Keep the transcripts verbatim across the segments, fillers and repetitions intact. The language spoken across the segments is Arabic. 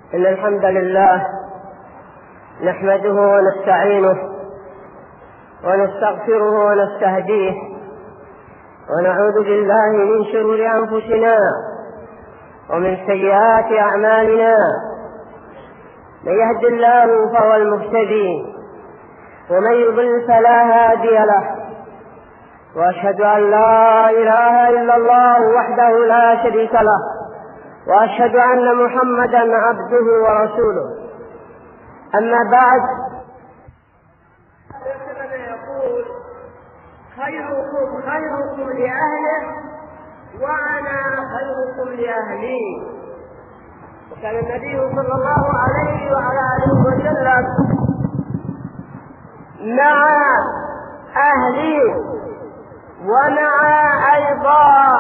إن الحمد لله نحمده ونستعينه ونستغفره ونستهديه ونعوذ بالله من شرور أنفسنا ومن سيئات أعمالنا. من يهد الله فهو المهتدي ومن يضلل فلا هادي له، وأشهد أن لا إله إلا الله وحده لا شريك له، وأشهد أن محمدا عبده ورسوله. أما بعد، يقول خيركم خيركم لأهله وأنا خيركم لأهلي. وكان النبي صلى الله عليه وعلى آله وسلم مع أهله ومع أيضا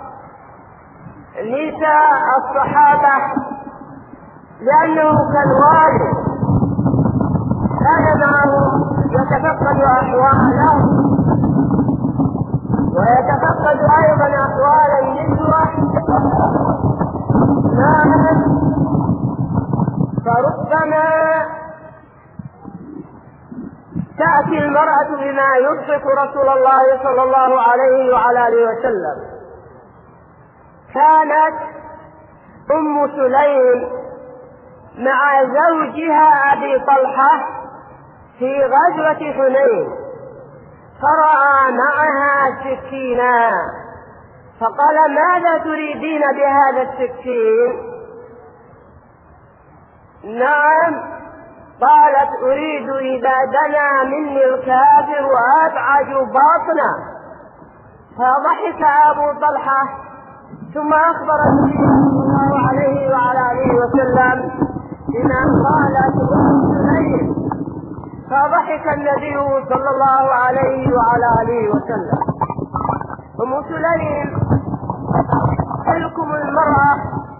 نساء الصحابة، لأنه كالوالد كان معهم يتفقد أحوالهم ويتفقد أيضا أحوال النسوة معا. فربما تأتي المرأة بما يضحك رسول الله صلى الله عليه وعلى آله وسلم. كانت أم سليم مع زوجها أبي طلحة في غزوة حنين، فرأى معها سكينا فقال: ماذا تريدين بهذا السكين؟ نعم، قالت: أريد إذا دنا مني الكافر وأبعد باطنا. فضحك أبو طلحة، ثم أخبر النبي صلى الله عليه وعلى آله وسلم بما قالت أم سليم، فضحك النبي صلى الله عليه وعلى آله وسلم. أم سليم تلكم المرأة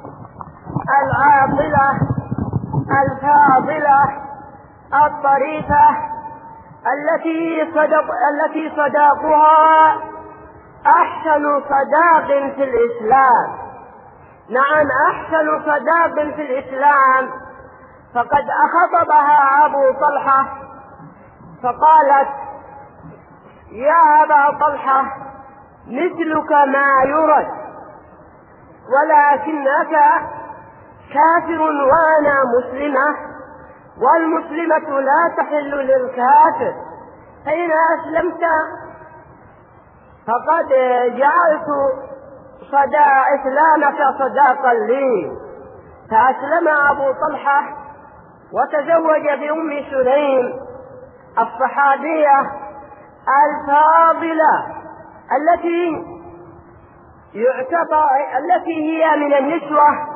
العاقلة الفاضلة الطريفة التي صدق التي صداقها أحسن صداق في الإسلام. نعم، أحسن صداق في الإسلام. فقد أخطبها أبو طلحة فقالت: يا أبا طلحة، مثلك ما يرد، ولكنك كافر وأنا مسلمة، والمسلمة لا تحل للكافر، فإن أسلمت فقد جعلت صدا إسلامك صداقا لي. فأسلم أبو طلحة وتزوج بأم سليم الصحابية الفاضلة التي يعتبر التي هي من النسوة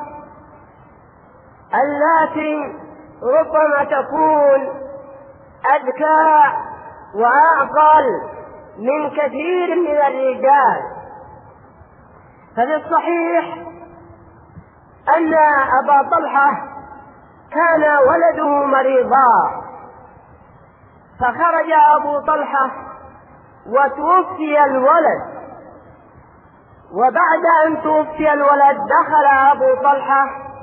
التي ربما تكون أذكى وأعقل من كثير من الرجال. ففي الصحيح أن أبا طلحة كان ولده مريضا، فخرج أبو طلحة وتوفي الولد، وبعد أن توفي الولد دخل أبو طلحة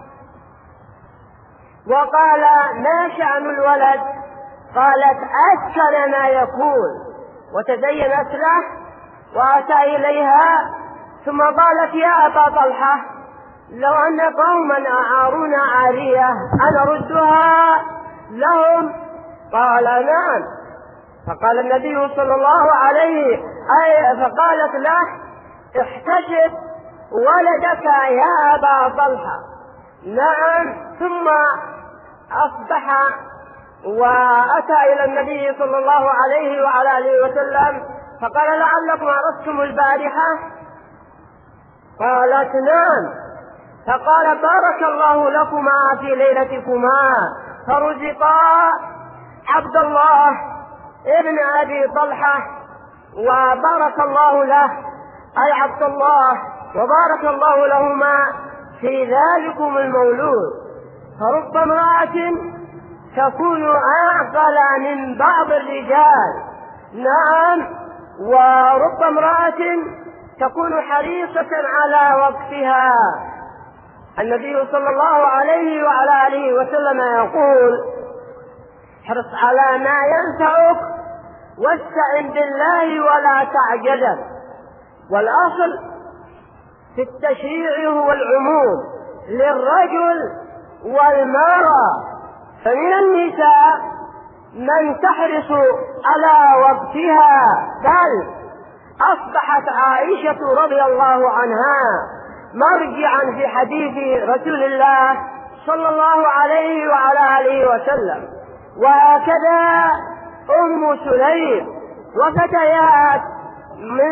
وقال: ما شأن الولد؟ قالت: أسكن ما يقول. وتزينت له وأتى إليها، ثم قالت: يا أبا طلحة، لو أن قوما أعارون عارية أنا ردها لهم؟ قال: نعم. فقال النبي صلى الله عليه أي فقالت له: احتسب ولدك يا أبا طلحة. نعم. ثم أصبح وأتى إلى النبي صلى الله عليه وعلى آله وسلم فقال: لعلكم عرفتم البارحة؟ قالت: نعم. فقال: بارك الله لكما في ليلتكما، فرزقا عبد الله ابن أبي طلحة، وبارك الله له أي عبد الله، وبارك الله لهما في ذلكم المولود. فرب امرأة تكون أعقل من بعض الرجال. نعم، ورب امرأة تكون حريصة على وقتها. النبي صلى الله عليه وعلى آله وسلم يقول: احرص على ما ينفعك واستعن بالله ولا تعجل. والأصل في التشريع هو العموم للرجل والمرأة، فمن النساء من تحرص على وقتها، بل أصبحت عائشة رضي الله عنها مرجعا في حديث رسول الله صلى الله عليه وعلى آله وسلم، وهكذا أم سليم وفتيات من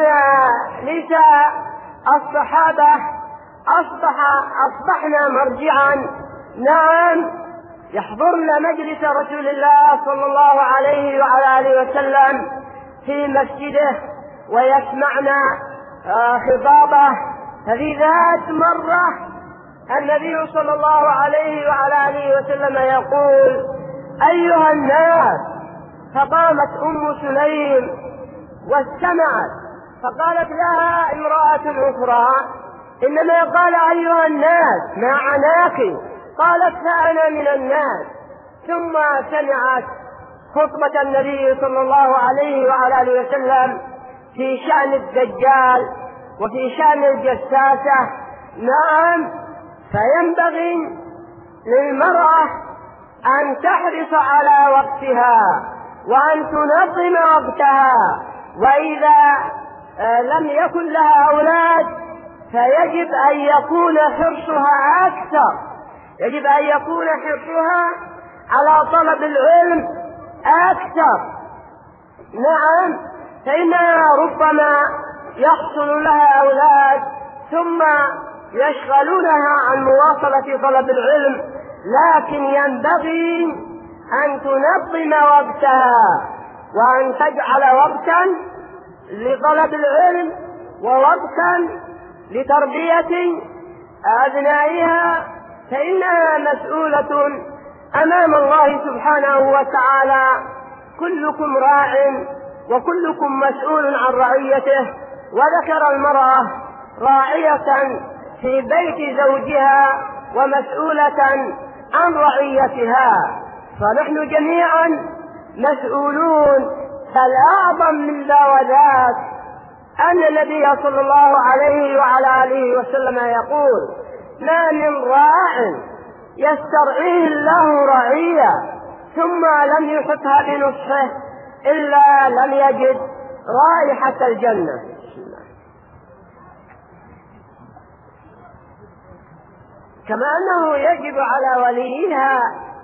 نساء الصحابة أصبح أصبحنا مرجعا، نعم، يحضرن مجلس رسول الله صلى الله عليه وعلى آله وسلم في مسجده ويسمعن خطابه. ففي ذات مرة النبي صلى الله عليه وعلى آله وسلم يقول: أيها الناس. فقامت أم سليم واستمعت، فقالت لها امرأة أخرى: إنما قال أيها الناس، ما عناك؟ قالت: فأنا من الناس. ثم سمعت خطبة النبي صلى الله عليه وعلى آله وسلم في شأن الدجال وفي شأن الجساسة. نعم، فينبغي للمرأة أن تحرص على وقتها وأن تنظم وقتها، وإذا لم يكن لها أولاد فيجب أن يكون حرصها أكثر، يجب أن يكون حرصها على طلب العلم أكثر. نعم، فإنها ربما يحصل لها أولاد ثم يشغلونها عن مواصلة طلب العلم، لكن ينبغي أن تنظم وقتها وأن تجعل وقتا لطلب العلم ووقتا لتربية أبنائها، فإنها مسؤولة أمام الله سبحانه وتعالى. كلكم راع وكلكم مسؤول عن رعيته. وذكر المرأة راعية في بيت زوجها ومسؤولة عن رعيتها، فنحن جميعا مسؤولون. بل أعظم من ذا وذاك أن النبي صلى الله عليه وعلى آله وسلم يقول: ما من راع يسترعيه الله رعية ثم لم يحطها بنصحه إلا لم يجد رائحة الجنة. كما أنه يجب على وليها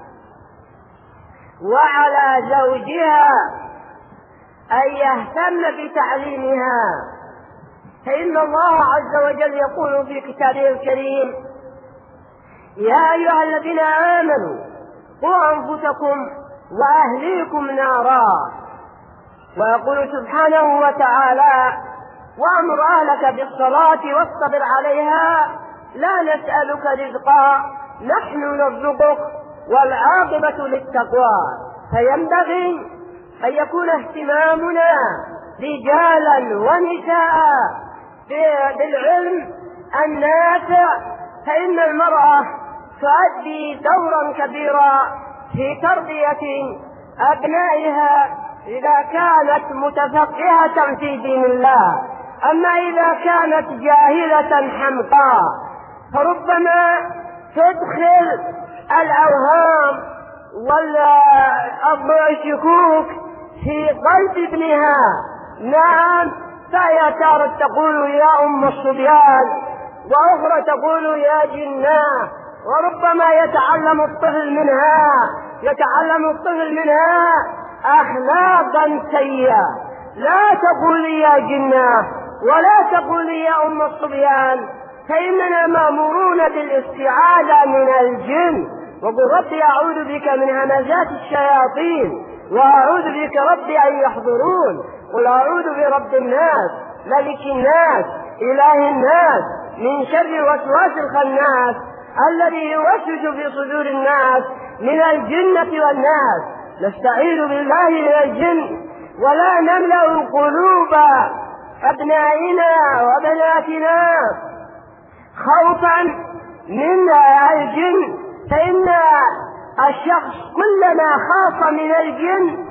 وعلى زوجها أن يهتم بتعليمها، فإن الله عز وجل يقول في كتابه الكريم: يا أيها الذين آمنوا قوا أنفسكم وأهليكم نارا. ويقول سبحانه وتعالى: وأمر أهلك بالصلاة واصطبر عليها لا نسألك رزقا نحن نرزقك والعاقبة للتقوى. فينبغي أن يكون اهتمامنا رجالا ونساء بالعلم النافع، فإن المرأة تؤدي دورا كبيرا في تربية أبنائها إذا كانت متفقهة في دين الله. أما إذا كانت جاهلة حمقاء فربما تدخل الأوهام والشكوك في قلب ابنها. نعم، فهي تارة تقول يا أم الصبيان، وأخرى تقول يا جناه، وربما يتعلم الطفل منها يتعلم الطفل منها أخلاقا سيئة. لا تقولي يا جناه ولا تقولي يا أم الصبيان، فإننا مأمورون بالاستعاذة من الجن. وقل ربي أعوذ بك من همزات الشياطين وأعوذ بك ربي أن يحضرون. قل أعوذ برب الناس ملك الناس إله الناس من شر وسواس الخناس الذي يوسوس في صدور الناس من الجنة والناس. نستعيذ بالله من الجن ولا نملأ قلوب أبنائنا وبناتنا خوفا من الجن، فإن الشخص كلما خاف من الجن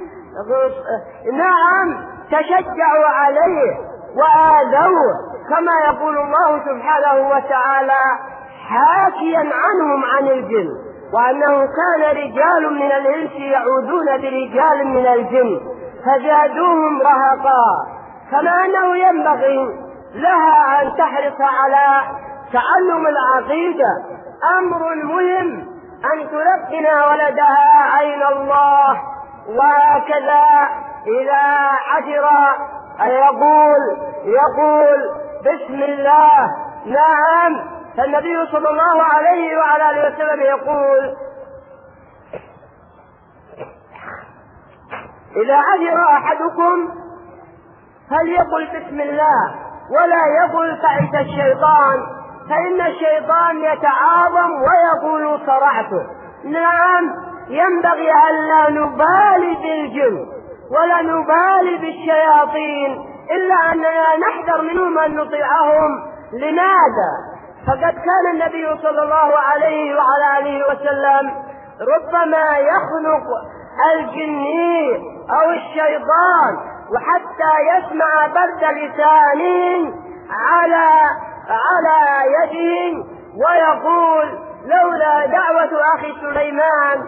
نعم تشجعوا عليه وآذوه، كما يقول الله سبحانه وتعالى حاكيا عنهم عن الجن، وأنه كان رجال من الإنس يعوذون برجال من الجن فزادوهم رهقا. كما أنه ينبغي لها أن تحرص على تعلم العقيدة، أمر مهم أن تلقن ولدها عين الله، وهكذا إذا عشر يقول يقول بسم الله. نعم، فالنبي صلى الله عليه وعلى آله وسلم يقول إذا عشر أحدكم فليقل بسم الله ولا يقل تعس الشيطان، فإن الشيطان يتعاظم ويقول صرعته. نعم، ينبغي ألا نبالي بالجن ولا نبالي بالشياطين، إلا أننا نحذر منهم أن نطيعهم. لماذا؟ فقد كان النبي صلى الله عليه وعلى آله وسلم ربما يخلق الجني أو الشيطان وحتى يسمع برد لسانه على على يده ويقول لولا دعوة أخي سليمان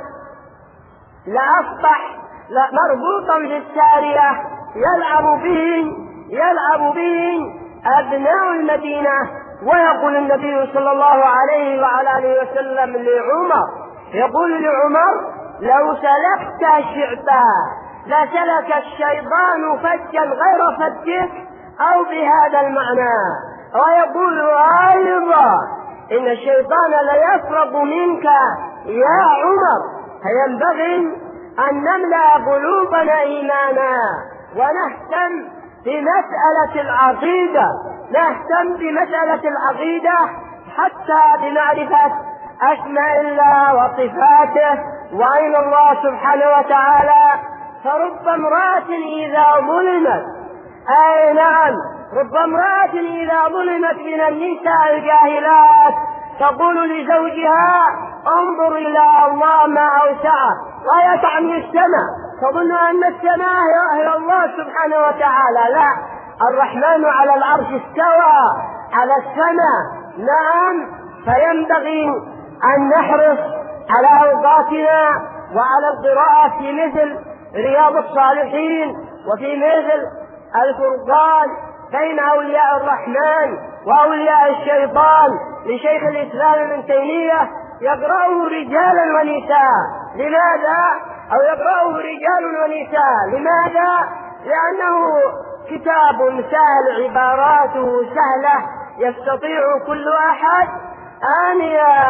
لأصبح مربوطا في السارية يلعب به يلعب به أبناء المدينة. ويقول النبي صلى الله عليه وعلى آله وسلم لعمر، يقول لعمر لو سلكت شعبا لسلك الشيطان فجا غير فجك أو بهذا المعنى. ويقول أيضا إن الشيطان ليفرغ منك يا عمر، فينبغي أن نملأ قلوبنا إيمانا ونهتم بمسألة العقيدة نهتم بمسألة العقيدة حتى بمعرفة أسماء الله وصفاته وعين الله سبحانه وتعالى. فرب امرأة إذا ظلمت أي نعم رب امرأة إذا ظلمت من النساء الجاهلات تقول لزوجها انظر إلى الله ما أوسعه، وهي تعني السماء، تظن أن السماء هي الله سبحانه وتعالى. لا، الرحمن على العرش استوى على السماء. نعم، فينبغي أن نحرص على أوقاتنا وعلى القراءة في مثل رياض الصالحين وفي مثل الفرقان بين أولياء الرحمن وأولياء الشيطان لشيخ الإسلام ابن تيمية، يقرأه رجالا ونساء. لماذا؟ أو يقرأه رجال ونساء. لماذا؟ لأنه كتاب سهل، عباراته سهلة، يستطيع كل أحد أن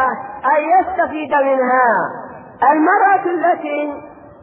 يستفيد منها. المرأة التي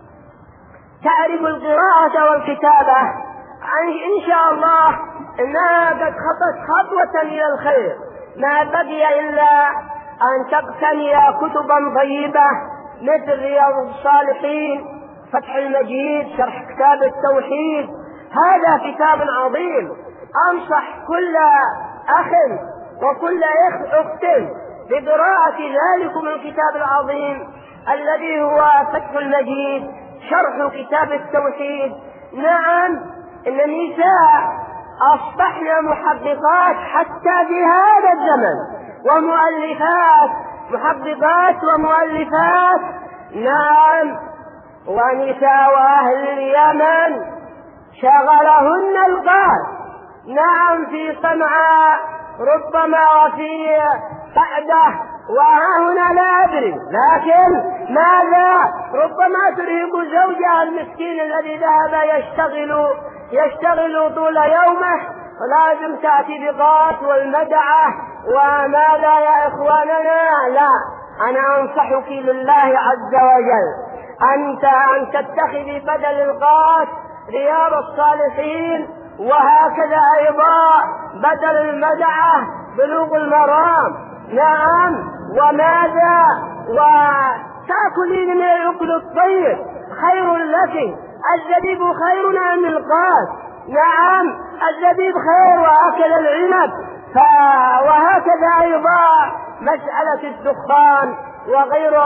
تعرف القراءة والكتابة إن شاء الله إنها قد خطت خطوة إلى الخير، ما بقي إلا أن تقتني كتبا طيبة مثل رياض الصالحين، فتح المجيد، شرح كتاب التوحيد. هذا كتاب عظيم، أنصح كل أخ وكل أخت بقراءة ذلكم الكتاب العظيم الذي هو فتح المجيد، شرح كتاب التوحيد. نعم، إن النساء أصبحن محققات حتى في هذا الزمن، ومؤلفات، محققات ومؤلفات. نعم، ونساء أهل اليمن شغلهن القال. نعم، في صنعاء ربما وفي قعدة وهنا لا أدري، لكن ماذا؟ ربما ترهق زوجها المسكين الذي ذهب يشتغل يشتغل طول يومه، ولازم تأتي بقات والمدعة وماذا يا إخواننا. لا، أنا أنصحك لله عز وجل أنت أن تتخذي بدل القات رياض الصالحين، وهكذا أيضا بدل المدعة بلوغ المرام. نعم، وماذا؟ وتأكلين من الأكل الطيب خير لك، الزبيب خير من القات. نعم، الزبيب خير وأكل العنب. وهكذا أيضا مسألة الدخان وغيره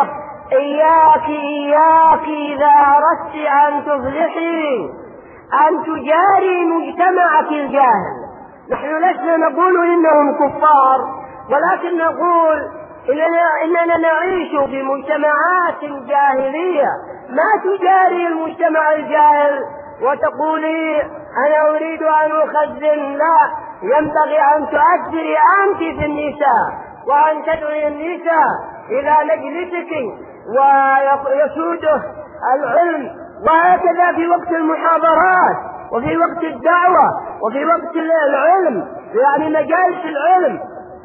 إياك إياك إذا أردت أن تصلحي أن تجاري مجتمعك الجاهل. نحن لسنا نقول إنهم كفار، ولكن نقول إننا, إننا نعيش في مجتمعات جاهلية. ما تجاري المجتمع الجاهل وتقولي أنا أريد أن أخزن، لا، ينبغي أن تؤثري أنت في النساء وأن تدعي النساء إلى مجلسك ويسوده العلم، وهكذا في وقت المحاضرات وفي وقت الدعوة وفي وقت العلم، يعني مجالس العلم.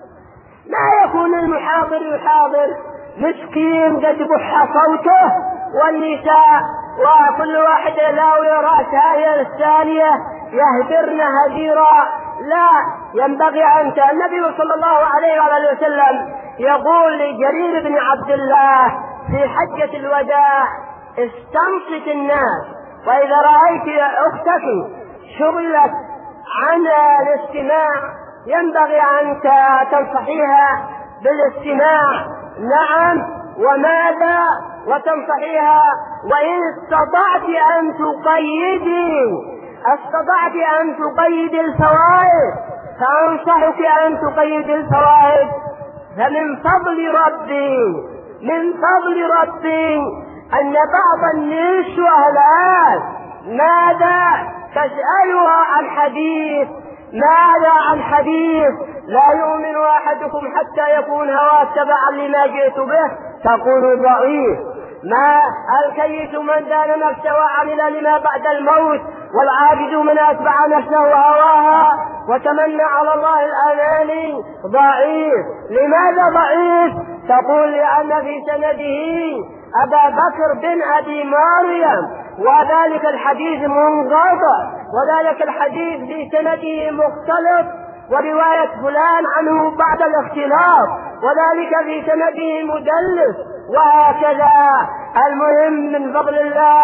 لا يكون المحاضر يحاضر مسكين قد بح صوته والنساء وكل واحد لاوي رأسها هي الثانية يهدرن هديرا. لا، ينبغي أن النبي صلى الله عليه وآله وسلم يقول لجرير بن عبد الله في حجة الوداع: استنصت الناس، وإذا رأيت أختك شغلت عن الاستماع ينبغي أن تنصحيها بالاستماع. نعم، وماذا؟ وتنصحيها وإن استطعت أن تقيدي استطعت أن تقيد الفوائد فأنصحك أن تقيد الفوائد. فمن فضل ربي من فضل ربي أن بعض النسوة الآن ماذا تسألها عن حديث ماذا عن حديث لا يؤمن أحدكم حتى يكون هواه تبعا لما جئت به، تقول ضعيف. ما الكيس من دان نفسه وعمل لما بعد الموت، والعابد من أتبع نفسه هواها وتمنى على الله الأماني. ضعيف. لماذا ضعيف؟ تقول لأن في سنده أبا بكر بن أبي مريم، وذلك الحديث منقطع، وذلك الحديث في سنده مختلط، ورواية فلان عنه بعد الاختلاط، وذلك في سنده مدلس، وهكذا. المهم من فضل الله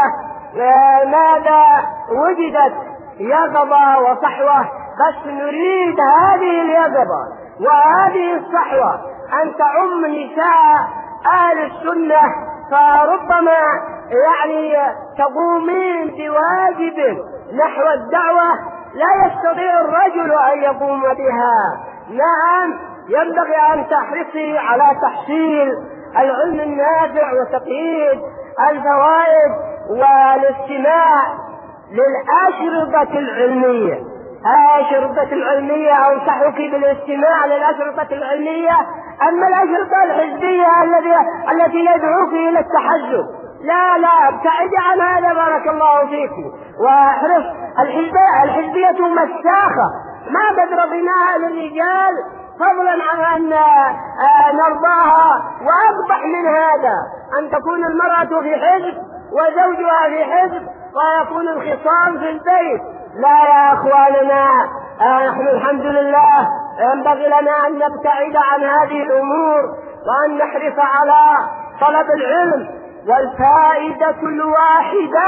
ماذا وجدت يقظة وصحوة، بس نريد هذه اليقظة وهذه الصحوة أن تعم نساء أهل السنة، فربما يعني تقومين بواجب نحو الدعوة لا يستطيع الرجل أن يقوم بها. نعم، ينبغي أن تحرصي على تحصيل العلم النافع وتقييد الفوائد والاستماع للأشرطة العلمية. الأشرطة العلمية أنصحك بالاستماع للأشرطة العلمية. أما الأشرطة الحزبية التي يدعوك إلى التحزب، لا لا ابتعد عن هذا، بارك الله فيك. واحرص، الحزبية, الحزبية مساخة، ما بدربناها للرجال فضلا عن أن نرضاها. وأقبح من هذا أن تكون المرأة في حزب وزوجها في حزب ويكون الخصام في البيت. لا يا أخواننا، نحن الحمد لله ينبغي لنا أن نبتعد عن هذه الأمور وأن نحرص على طلب العلم. والفائدة الواحدة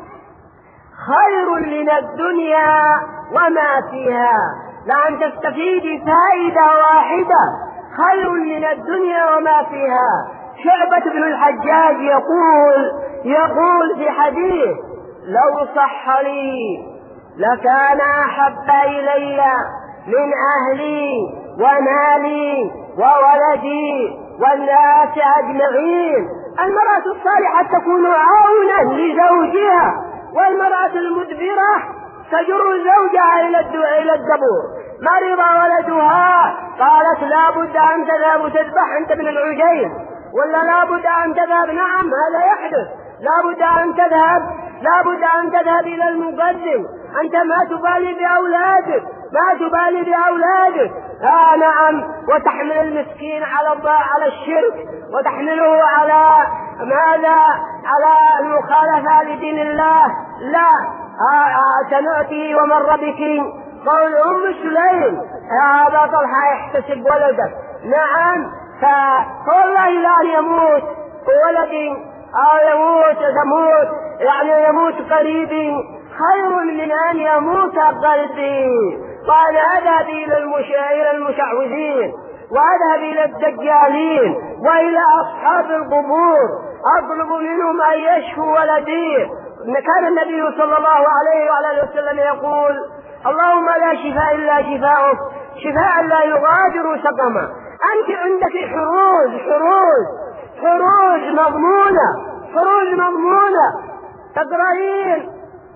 خير من الدنيا وما فيها. لأن تستفيد فائدة واحدة خير من الدنيا وما فيها. شعبة بن الحجاج يقول يقول في حديث: لو صح لي لكان أحب إلي من أهلي ومالي وولدي والناس أجمعين. المرأة الصالحة تكون عونا لزوجها، والمرأة المدبرة تجر زوجها إلى الدبور. مرض ولدها قالت لا بد أن تذهب تذبح أنت من العجين، ولا لا بد أن تذهب. نعم، هذا يحدث. لا بد أن تذهب لا بد أن تذهب إلى المقدم. أنت ما تبالي بأولادك ما تبالي بأولادك آه نعم. وتحمل المسكين على الله على الشرك، وتحمله على ماذا؟ على المخالفة لدين الله. لا، آه آه سنأتي ومر بك قول أم سليم: يا أبا طلحة احتسب ولدك. نعم، فوالله لا يموت ولدي أو يموت تموت يعني يموت قريبي خير من أن يموت قلبي. قال: اذهبي إلى المشعوذين وأذهب إلى الدجالين وإلى أصحاب القبور أطلب منهم أن يشفوا ولدي. كان النبي صلى الله عليه وعلى اله وسلم يقول: اللهم لا شفاء إلا شفاؤك شفاء لا يغادر سقما. أنت عندك حروج حروج حروج مضمونة حروج مضمونة تقرأين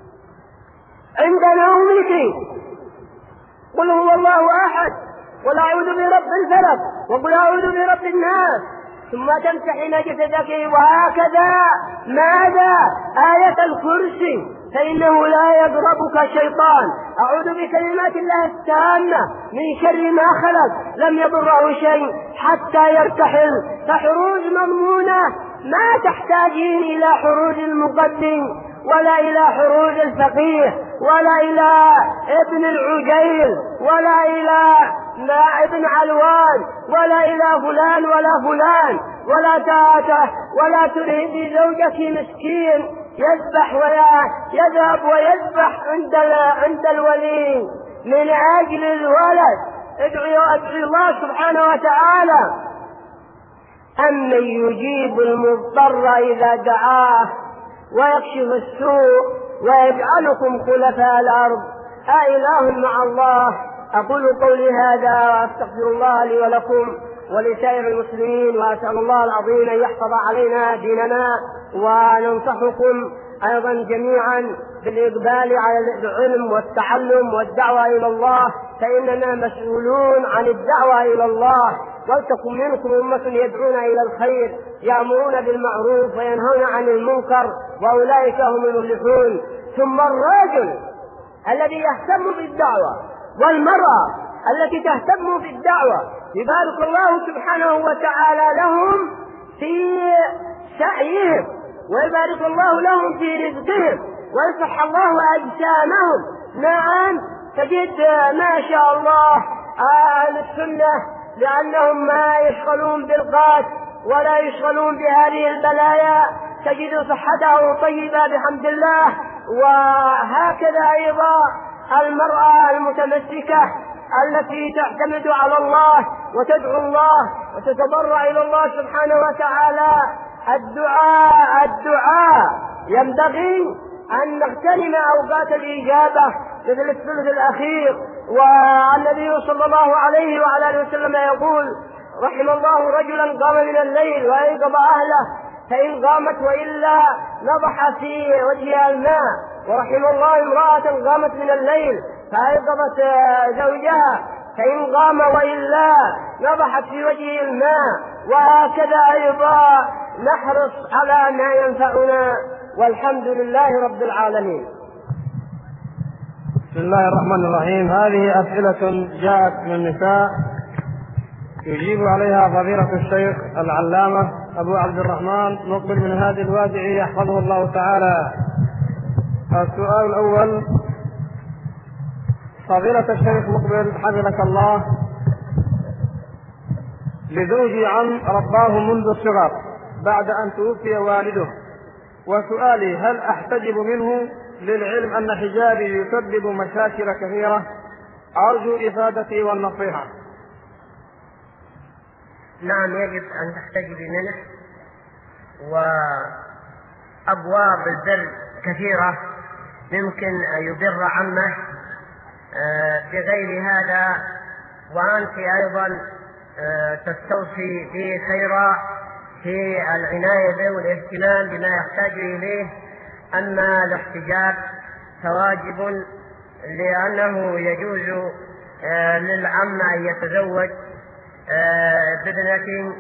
عند نومك قل هو الله أحد، قل أعوذ برب الفلق، وقل أعوذ برب الناس، ثم تمسحين جسدك وهكذا ماذا آية الكرسي فإنه لا يضربك شيطان. أعوذ بكلمات الله التامة من شر ما خلق لم يضره شيء حتى يرتحل. فحروج مضمونة ما تحتاجين إلى حروج المقدم ولا إلى حروج الفقيه ولا إلى ابن العجيل ولا إلى ابن علوان ولا إلى فلان ولا فلان ولا تاته ولا ترهبي زوجك مسكين يذبح ويذهب ويذبح عند عند الولي من أجل الولد. ادعي ادعي الله سبحانه وتعالى: أمن يجيب المضطر إذا دعاه ويكشف السوء ويجعلكم خلفاء الأرض أإله مع الله. أقول قولي هذا وأستغفر الله لي ولكم ولسائر المسلمين، وأسأل الله العظيم أن يحفظ علينا ديننا، وننصحكم أيضا جميعا بالإقبال على العلم والتعلم والدعوة إلى الله، فإننا مسؤولون عن الدعوة إلى الله. ولتكن منكم أمة يدعون إلى الخير يأمرون بالمعروف وينهون عن المنكر وأولئك هم المفلحون. ثم الرجل الذي يهتم بالدعوة والمرأة التي تهتم بالدعوة يبارك الله سبحانه وتعالى لهم في سعيهم ويبارك الله لهم في رزقهم ويصح الله أجسامهم. نعم، تجد ما شاء الله أهل السنة لأنهم ما يشغلون بالقات ولا يشغلون بهذه البلايا تجد صحته طيبة بحمد الله. وهكذا أيضا المرأة المتمسكة التي تعتمد على الله وتدعو الله وتتضرع إلى الله سبحانه وتعالى. الدعاء الدعاء ينبغي أن نغتنم أوقات الإجابة مثل الثلث الأخير. والنبي صلى الله عليه وعلى اله وسلم يقول: رحم الله رجلا قام من الليل وأيقظ أهله فإن قامت وإلا نضح في وجهها الماء، ورحم الله امرأة قامت من الليل فأيقظت زوجها فإن قام وإلا نضحت في وجهه الماء. وهكذا أيضا نحرص على ما ينفعنا، والحمد لله رب العالمين. بسم الله الرحمن الرحيم. هذه أسئلة جاءت من النساء يجيب عليها فضيلة الشيخ العلامة أبو عبد الرحمن مقبل من هذه الوادعي يحفظه الله تعالى. السؤال الأول: فضيلة الشيخ مقبل حفظك الله، لزوجي عم رباه منذ الصغر بعد أن توفي والده، وسؤالي: هل أحتجب منه للعلم أن حجابي يسبب مشاكل كثيرة؟ أرجو إفادتي والنصيحة. نعم، يجب أن تحتجبي منه، وأبواب البر كثيرة يمكن أن يبر عمه بغير هذا، وأنت أيضا تستوصي به خيرا في العناية به والاهتمام بما يحتاج إليه. أما الاحتجاب فواجب، لأنه يجوز للعم أن يتزوج بابنة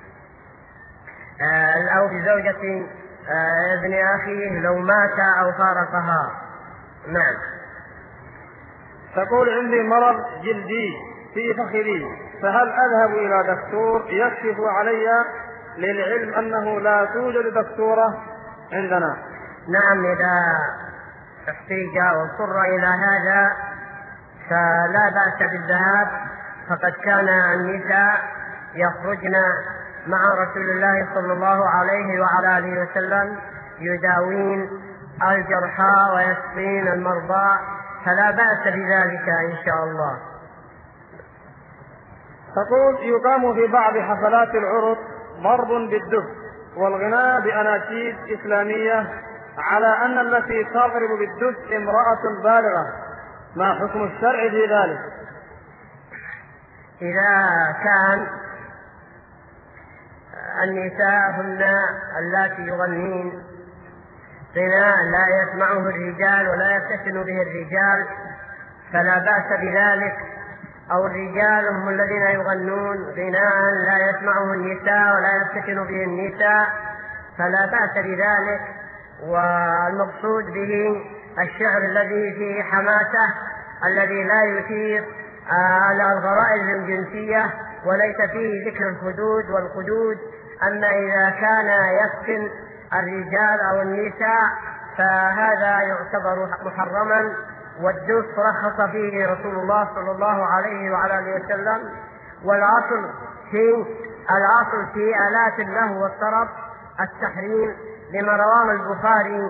أو بزوجة ابن أخيه لو مات أو فارقها. نعم. تقول: عندي مرض جلدي في فخذي، فهل أذهب إلى دكتور يكشف علي، للعلم أنه لا توجد دكتورة عندنا؟ نعم، إذا احتاج واضطر إلى هذا فلا بأس بالذهاب، فقد كان النساء يخرجن مع رسول الله صلى الله عليه وعلى آله وسلم يداوين الجرحى ويسقين المرضى، فلا بأس بذلك إن شاء الله. تقول: يقام في بعض حفلات العرس ضرب بالدف والغناء بأناشيد إسلامية على أن التي تضرب بالدف امرأة بالغة، ما حكم الشرع في ذلك؟ إذا كان النساء هن اللاتي يغنين غناء لا يسمعه الرجال ولا يفتتن به الرجال فلا بأس بذلك، أو الرجال هم الذين يغنون غناء لا يسمعه النساء ولا يفتتن به النساء فلا بأس بذلك. والمقصود به الشعر الذي فيه حماسة، الذي لا يثير على الغرائز الجنسية وليس فيه ذكر الحدود والقدود. أما إذا كان يفتن الرجال أو النساء فهذا يعتبر محرما، والدف رخص فيه رسول الله صلى الله عليه وعلى اله وسلم. والأصل في الأصل في آلات اللهو والطرب التحريم، لما رواه البخاري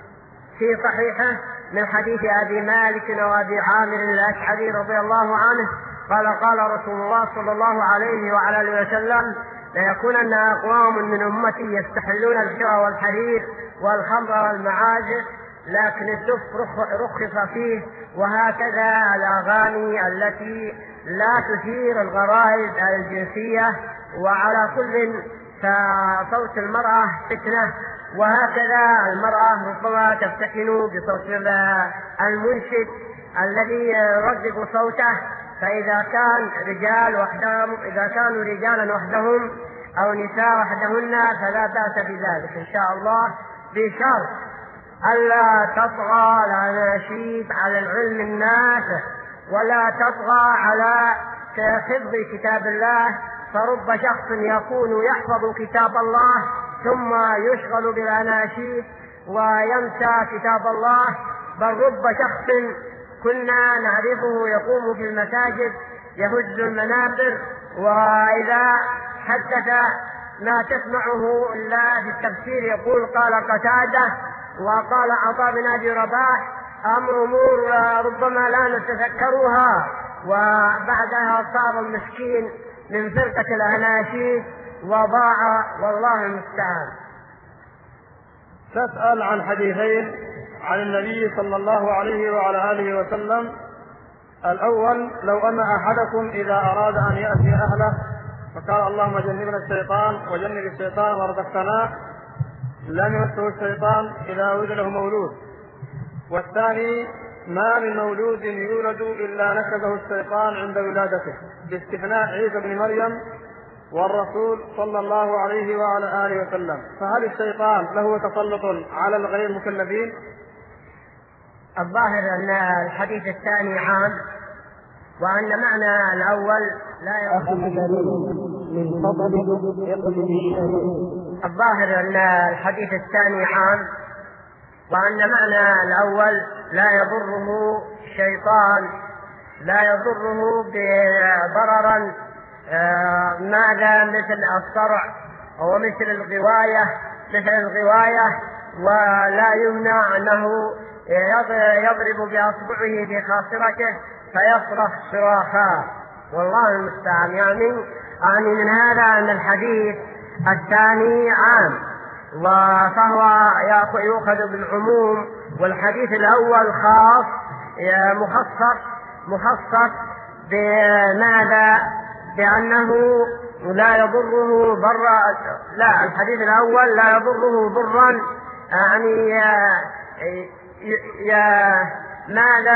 في صحيحه من حديث أبي مالك وأبي عامر الأشعري رضي الله عنه قال: قال رسول الله صلى الله عليه وعلى اله وسلم: ليكونن أقوام من أمتي يستحلون الحرى والحرير والخمر والمعازف، لكن الدف رخص فيه، وهكذا الأغاني التي لا تثير الغرائز الجنسية. وعلى كل فصوت المرأة فتنة، وهكذا المرأة ربما تفتتن بصوت المنشد الذي يردد صوته. فإذا كان رجال وحدهم إذا كانوا رجالا وحدهم أو نساء وحدهن فلا بأس بذلك إن شاء الله، بشرط ألا تطغى الأناشيد على العلم النافع ولا تطغى على حفظ كتاب الله. فرب شخص يكون يحفظ كتاب الله ثم يشغل بالأناشيد وينسى كتاب الله، بل رب شخص كنا نعرفه يقوم في المساجد يهز المنابر، وإذا حدث ما تسمعه إلا في التفسير يقول: قال قتادة وقال عطاء بن أبي رباح، أمر أمور ربما لا نتذكرها، وبعدها صار المسكين من فرقة الأناشيد وضاع، والله المستعان. تسأل عن حديثين عن النبي صلى الله عليه وعلى آله وسلم. الأول: لو أن أحدكم إذا أراد أن يأتي أهله فقال: اللهم جنبنا الشيطان وجنب الشيطان ما رزقتنا، لم يمسه الشيطان إذا ولد له مولود. والثاني: ما من مولود يولد إلا نكبه الشيطان عند ولادته، باستثناء عيسى بن مريم والرسول صلى الله عليه وعلى آله وسلم. فهل الشيطان له تسلط على الغير المكلفين؟ الظاهر أن الحديث الثاني عام، وأن معنى الأول لا يقصد من فضله. الظاهر أن الحديث الثاني عام، وأن معنى الأول لا يضره شيطان لا يضره بضررا ماذا مثل الصرع أو مثل الغواية مثل الغواية ولا يمنع أنه يضرب بأصبعه في خاصرته فيصرخ صراخا، والله المستعان. يعني يعني من هذا أن الحديث الثاني عام، فهو يؤخذ بالعموم، والحديث الأول خاص مخصص مخصص بماذا؟ بأنه لا يضره ضرا. لا، الحديث الأول لا يضره ضرا، يعني يا ماذا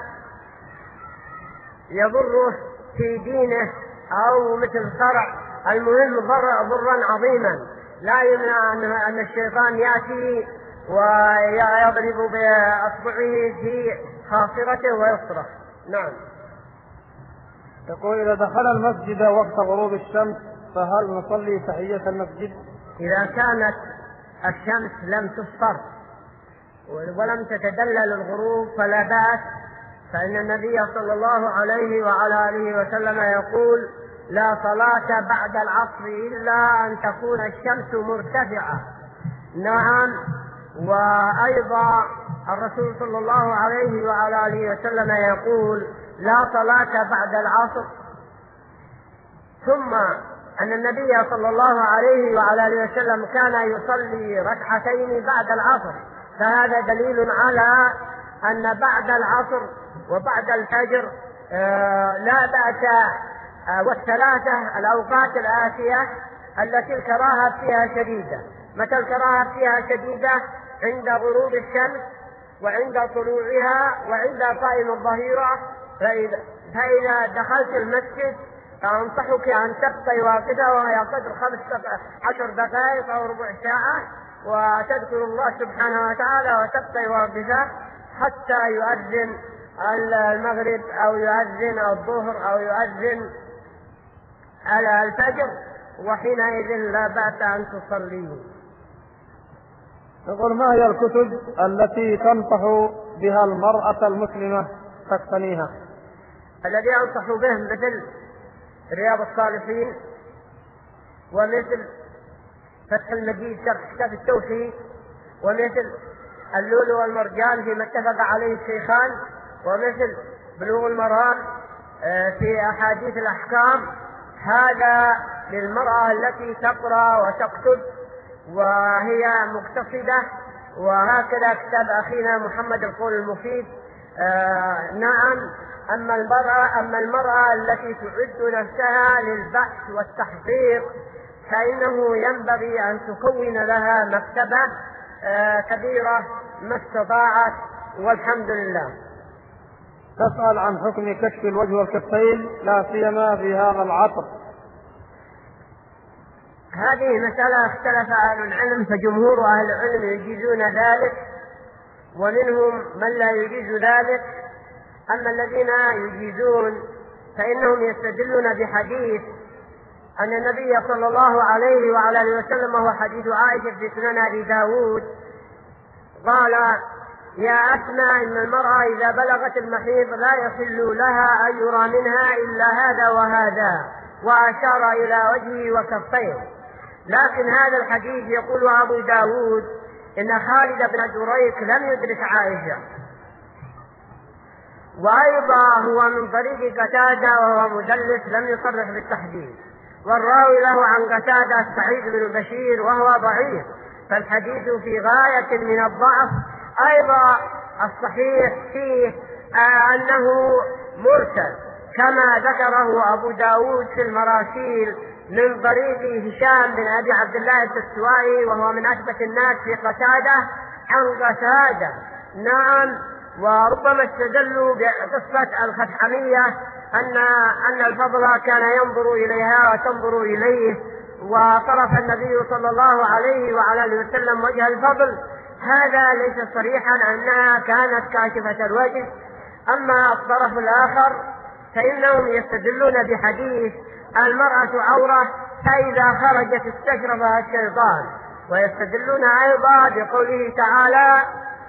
يضره في دينه أو مثل صرع، المهم ضرا عظيما لا يمنع أن الشيطان يأتي ويضرب بأصبعه في خاصرته ويصرخ. نعم. يقول: إذا دخل المسجد وقت غروب الشمس فهل نصلي تحية المسجد؟ إذا كانت الشمس لم تصفر ولم تتدلل الغروب فلا بأس، فإن النبي صلى الله عليه وعلى آله وسلم يقول: لا صلاة بعد العصر إلا أن تكون الشمس مرتفعة. نعم. وأيضا الرسول صلى الله عليه وعلى آله وسلم يقول: لا صلاة بعد العصر ثم أن النبي صلى الله عليه وعلى آله وسلم كان يصلي ركعتين بعد العصر، فهذا دليل على أن بعد العصر وبعد الفجر آه لا بأس، آه والثلاثة الأوقات الآتية التي الكراهة فيها شديدة. متى الكراهة فيها شديدة؟ عند غروب الشمس وعند طلوعها وعند قائم الظهيرة. فإذا, فإذا دخلت المسجد فأنصحك أن تبقي واقفة وهي قدر خمس عشر دقائق أو ربع ساعة، وتذكر الله سبحانه وتعالى وتبقي واقفة حتى يؤذن المغرب أو يؤذن الظهر أو يؤذن على الفجر، وحينئذ لا بأس أن تصلي. يقول: ما هي الكتب التي تنصح بها المرأة المسلمة تقتنيها؟ الذي أنصح به مثل رياض الصالحين، ومثل فتح المجيد شرح كتاب التوحيد، ومثل اللؤلؤ والمرجان فيما اتفق عليه الشيخان، ومثل بلوغ المرام في أحاديث الأحكام. هذا للمرأة التي تقرأ وتكتب وهي مقتصدة. وهكذا كتاب أخينا محمد القول المفيد. آه نعم. أما المرأة أما المرأة التي تعد نفسها للبحث والتحقيق فإنه ينبغي أن تكون لها مكتبة آه كبيرة ما استطاعت، والحمد لله. تسأل عن حكم كشف الوجه والكفين لا سيما في هذا العصر. هذه مسألة اختلف أهل العلم، فجمهور أهل العلم يجيزون ذلك ومنهم من لا يجيز ذلك. أما الذين يجيزون فإنهم يستدلون بحديث أن النبي صلى الله عليه وعلى آله وسلم، وهو حديث عائشة في سنن أبي داود، قال: يا أسماء، إن المرأة إذا بلغت المحيض لا يحل لها أن يرى منها إلا هذا وهذا، وأشار إلى وجهه وكفيه. لكن هذا الحديث يقول أبو داود إن خالد بن دريك لم يدرك عائشة، وأيضا هو من طريق قتادة وهو مدلس لم يصرح بالتحديد، والراوي له عن قتادة سعيد بن بشير وهو ضعيف، فالحديث في غاية من الضعف. أيضا الصحيح فيه آه أنه مرسل كما ذكره أبو داود في المراسيل من طريق هشام بن أبي عبد الله التستوائي، وهو من أثبت الناس في قتادة عن قتادة. نعم. وربما استدلوا بقصة الخثعمية أن أن الفضل كان ينظر إليها وتنظر إليه، وصرف النبي صلى الله عليه وعلى آله وسلم وجه الفضل. هذا ليس صريحا أنها كانت كاشفة الوجه. أما الطرف الآخر فإنهم يستدلون بحديث المرأة عورة فإذا خرجت استشرفها الشيطان، ويستدلون أيضا بقوله تعالى: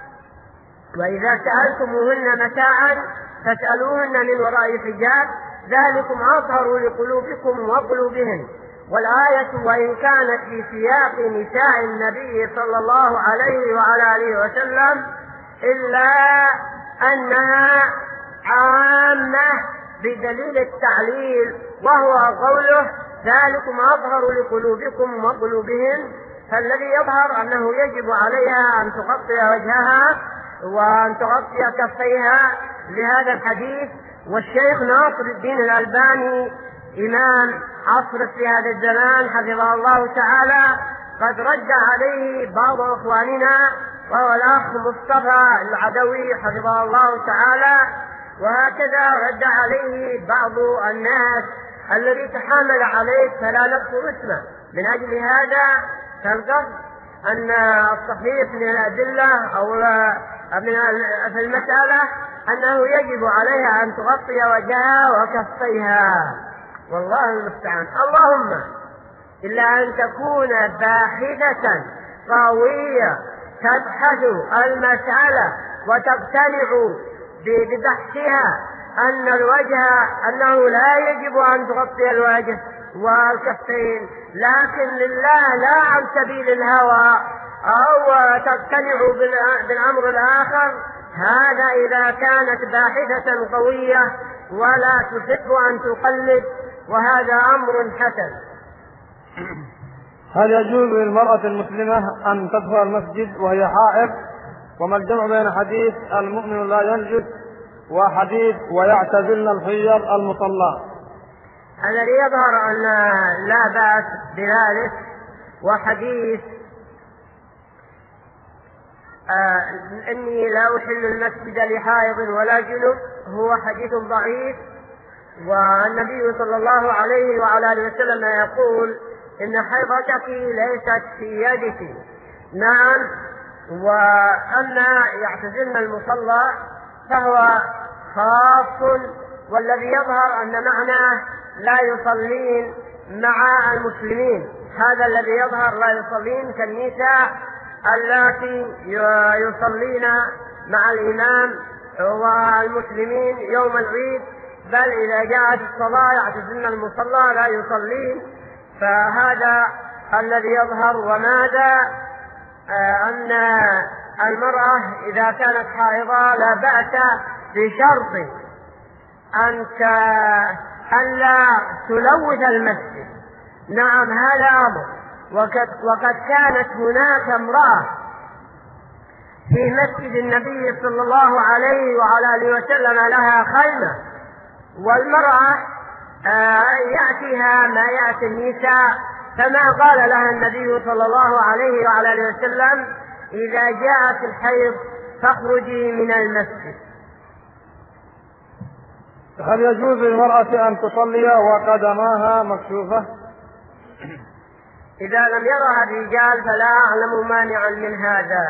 وإذا سألتموهن متاعا فاسألوهن من وراء حجاب ذلكم أطهر لقلوبكم وقلوبهن. والآية وإن كانت في سياق نساء النبي صلى الله عليه وعلى آله وسلم إلا أنها عامة بدليل التعليل، وهو قوله ذلكم أطهر لقلوبكم وقلوبهن. فالذي يظهر أنه يجب عليها أن تغطي وجهها وأن تغطي كفيها لهذا الحديث. والشيخ ناصر الدين الألباني إمام عصر في هذا الزمان حفظه الله تعالى قد رد عليه بعض إخواننا، وهو الأخ مصطفى العدوي حفظه الله تعالى، وهكذا رد عليه بعض الناس الذي تحامل عليه فلا نذكر اسمه. من أجل هذا تلقف أن الصحيح من الأدلة أو في المسألة أنه يجب عليها أن تغطي وجهها وكفيها، والله المستعان. اللهم إلا أن تكون باحثة قوية تبحث المسألة وتقتنع ببحثها أن الوجه أنه لا يجب أن تغطي الوجه والكفين، لكن لله لا عن سبيل الهوى، أو تقتنع بالأمر الآخر. هذا إذا كانت باحثة قوية ولا تحب أن تقلد وهذا أمر حسن. هل يجوز للمرأة المسلمة أن تدخل المسجد وهي حائض؟ وما الجمع بين حديث المؤمن لا ينجس وحديث ويعتزلن الحيض المصلى؟ الذي يظهر أن لا بأس بذلك وحديث آه إني لا أحل المسجد لحائض ولا جنب هو حديث ضعيف، والنبي صلى الله عليه وعلى آله وسلم يقول إن حيضتك ليست في يدك. نعم. وأن يعتزلن المصلى فهو خاص، والذي يظهر أن معناه لا يصلين مع المسلمين، هذا الذي يظهر لا يصلين كالنساء اللاتي يصلين مع الإمام والمسلمين يوم العيد، بل إذا جاءت الصلاة يعتزلن المصلى لا يصلين. فهذا الذي يظهر. وماذا آه أن المرأة إذا كانت حائضة لا بأس بشرط أن ألا تلوث المسجد. نعم هذا أمر. وقد, وقد كانت هناك امرأة في مسجد النبي صلى الله عليه وعلى آله وسلم لها خيمة، والمرأة آه يأتيها ما يأتي النساء، فما قال لها النبي صلى الله عليه وعلى آله وسلم إذا جاءت الحيض فاخرجي من المسجد. هل يجوز للمرأة أن تصلي وقدماها مكشوفة؟ إذا لم يرها الرجال فلا أعلم مانعا من هذا.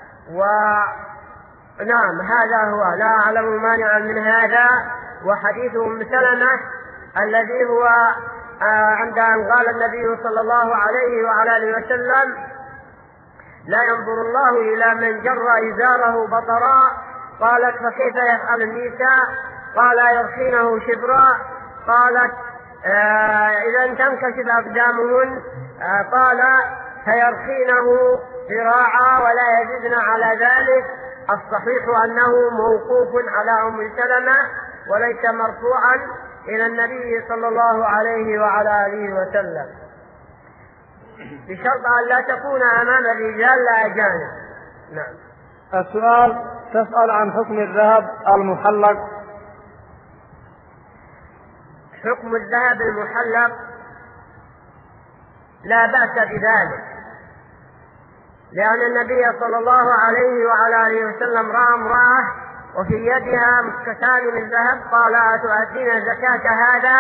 ونعم هذا هو، لا أعلم مانعا من هذا. وحديث أم سلمة الذي هو عند أن قال النبي صلى الله عليه وعلى آله وسلم لا ينظر الله إلى من جر إزاره بطرا، قالت فكيف يفعل النساء؟ قال يرخينه شبرا. قالت آه إذا تنكشف أقدامهن؟ آه قال فيرخينه ذراعا ولا يزدن على ذلك. الصحيح أنه موقوف على أم سلمة وليس مرفوعا إلى النبي صلى الله عليه وعلى آله وسلم، بشرط أن لا تكون أمام الرجال لا أجانب. نعم. السؤال تسأل عن حكم الذهب المحلق. حكم الذهب المحلق لا بأس بذلك، لأن النبي صلى الله عليه وعلى آله وسلم رأى امرأة وفي يدها مسكتان من ذهب، قال أتؤدين زكاة هذا؟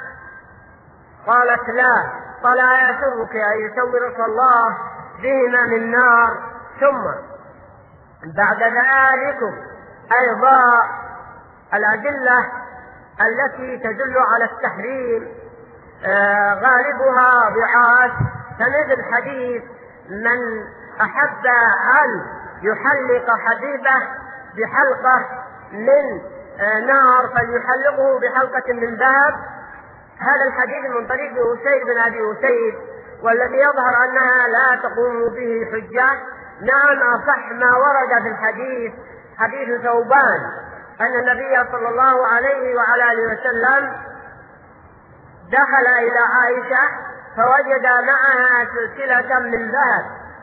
قالت لا. قال أيسرك أن يسورك الله بهما من نار؟ ثم بعد ذلك أيضا الأدلة التي تدل على التحريم آه غالبها ضعاف، فمثل حديث من أحب أن يحلق حبيبه بحلقة من آه نار فليحلقه بحلقة من ذهب. هذا الحديث من طريق أسيد بن أبي أسيد، والذي يظهر أنها لا تقوم به حجة. نعم أصح ما ورد في الحديث حديث ثوبان أن النبي صلى الله عليه وعلى آله وسلم دخل إلى عائشة فوجد معها سلسلة من ذهب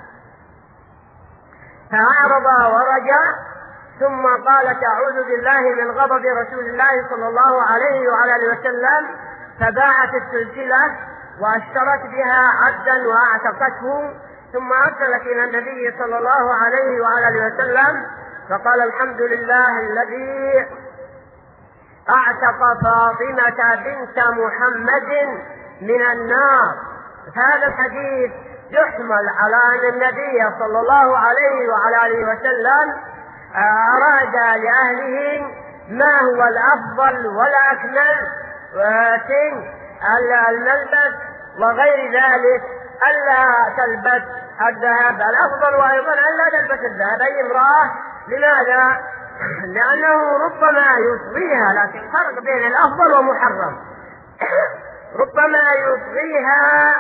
فأعرض ورجع، ثم قالت أعوذ بالله من غضب رسول الله صلى الله عليه وعلى آله وسلم، فباعت السلسلة واشترت بها عبدا وأعتقته، ثم أرسلت إلى النبي صلى الله عليه وعلى آله وسلم فقال الحمد لله الذي أعتق فاطمة بنت محمد من النار. هذا الحديث يحمل على أن النبي صلى الله عليه وعلى آله وسلم أراد لأهله ما هو الأفضل والأكمل وسن الملبس وغير ذلك، ألا تلبس الذهب الأفضل، وأيضا ألا تلبس الذهب أي امرأة. لماذا؟ لأنه ربما يصغيها، لكن فرق بين الأفضل ومحرم. ربما يصغيها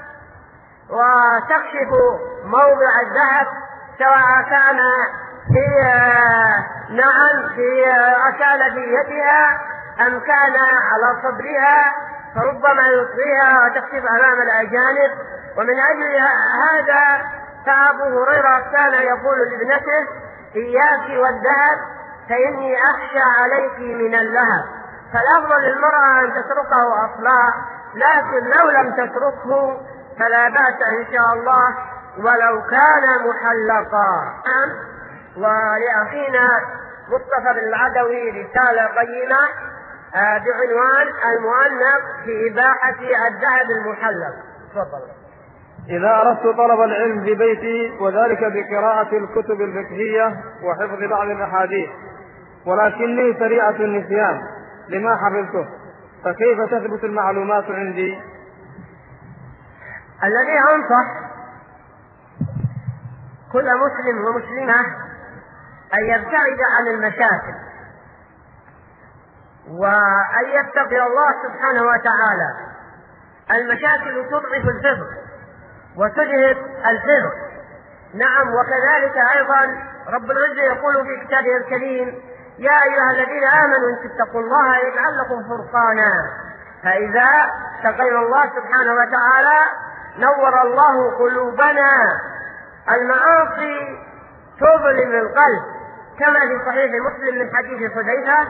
وتكشف موضع الذهب سواء كان في نعم في أكال في يدها أم كان على صدرها فربما يطغيها وتخطف أمام الأجانب. ومن أجل هذا فأبو هريرة كان يقول لابنته: إياك والذهب فإني أخشى عليك من اللهب. فالأفضل للمرأة أن تتركه أصلا، لكن لو لم تتركه فلا بأس إن شاء الله ولو كان محلقا. ولأخينا مصطفى بن العدوي رسالة قيمة بعنوان المؤنق في إباحة الذهب المحلق. تفضل. إذا أردت طلب العلم في بيتي وذلك بقراءة الكتب الفقهية وحفظ بعض الأحاديث، ولكني سريعة النسيان لما حفظته، فكيف تثبت المعلومات عندي؟ الذي أنصح كل مسلم ومسلمة أن يبتعد عن المشاكل وأن يتقي الله سبحانه وتعالى. المشاكل تضعف الفقه وتذهب الفقه. نعم، وكذلك أيضا رب العزة يقول في كتابه الكريم: يا أيها الذين آمنوا إن تتقوا الله يجعل لكم فرقانا. فإذا اتقينا الله سبحانه وتعالى نور الله قلوبنا. المعاصي تظلم القلب، كما في صحيح مسلم من حديث حذيفة: